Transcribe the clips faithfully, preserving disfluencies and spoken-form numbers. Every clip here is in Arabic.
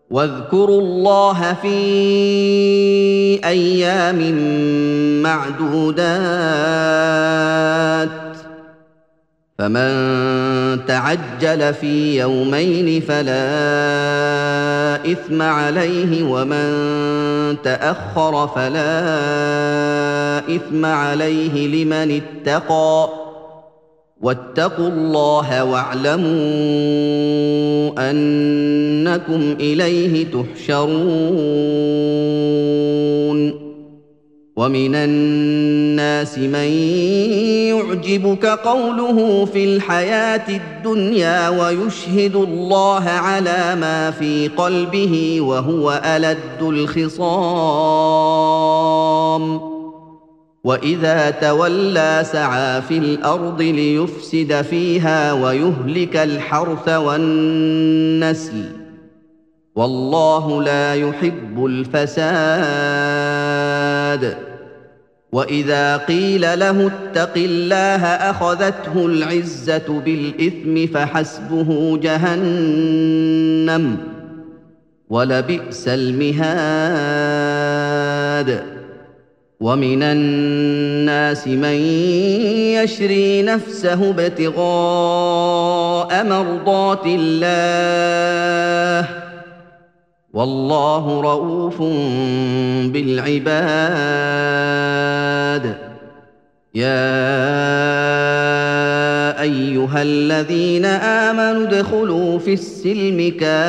واذكروا الله في أيام معدودات فمن تعجل في يومين فلا إثم عليه ومن تأخر فلا إثم عليه لمن اتقى واتقوا الله واعلموا أنكم إليه تحشرون ومن الناس من يعجبك قوله في الحياة الدنيا ويشهد الله على ما في قلبه وهو ألد الخصام وإذا تولى سعى في الأرض ليفسد فيها ويهلك الحرث والنسل والله لا يحب الفساد وإذا قيل له اتق الله أخذته العزة بالإثم فحسبه جهنم ولبئس المهاد ومن الناس من يشري نفسه ابتغاء مرضات الله والله رءوف بالعباد يا أيها الذين آمنوا ادخلوا في السلم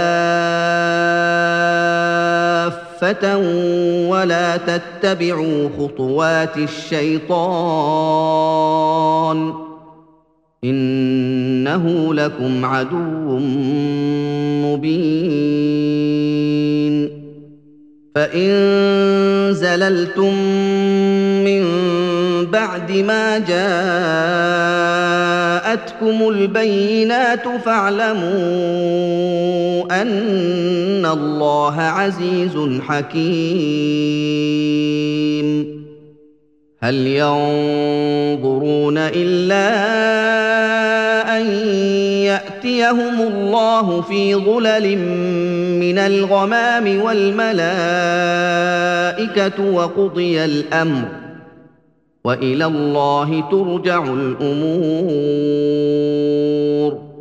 كافة ولا تتبعوا خطوات الشيطان إنه لكم عدو مبين فإن زللتم من بعد ما جاءتكم البينات فاعلموا أن الله عزيز حكيم هل ينظرون إلا أن يأتيهم الله في ظلل من الغمام والملائكة وقضي الأمر وإلى الله ترجع الأمور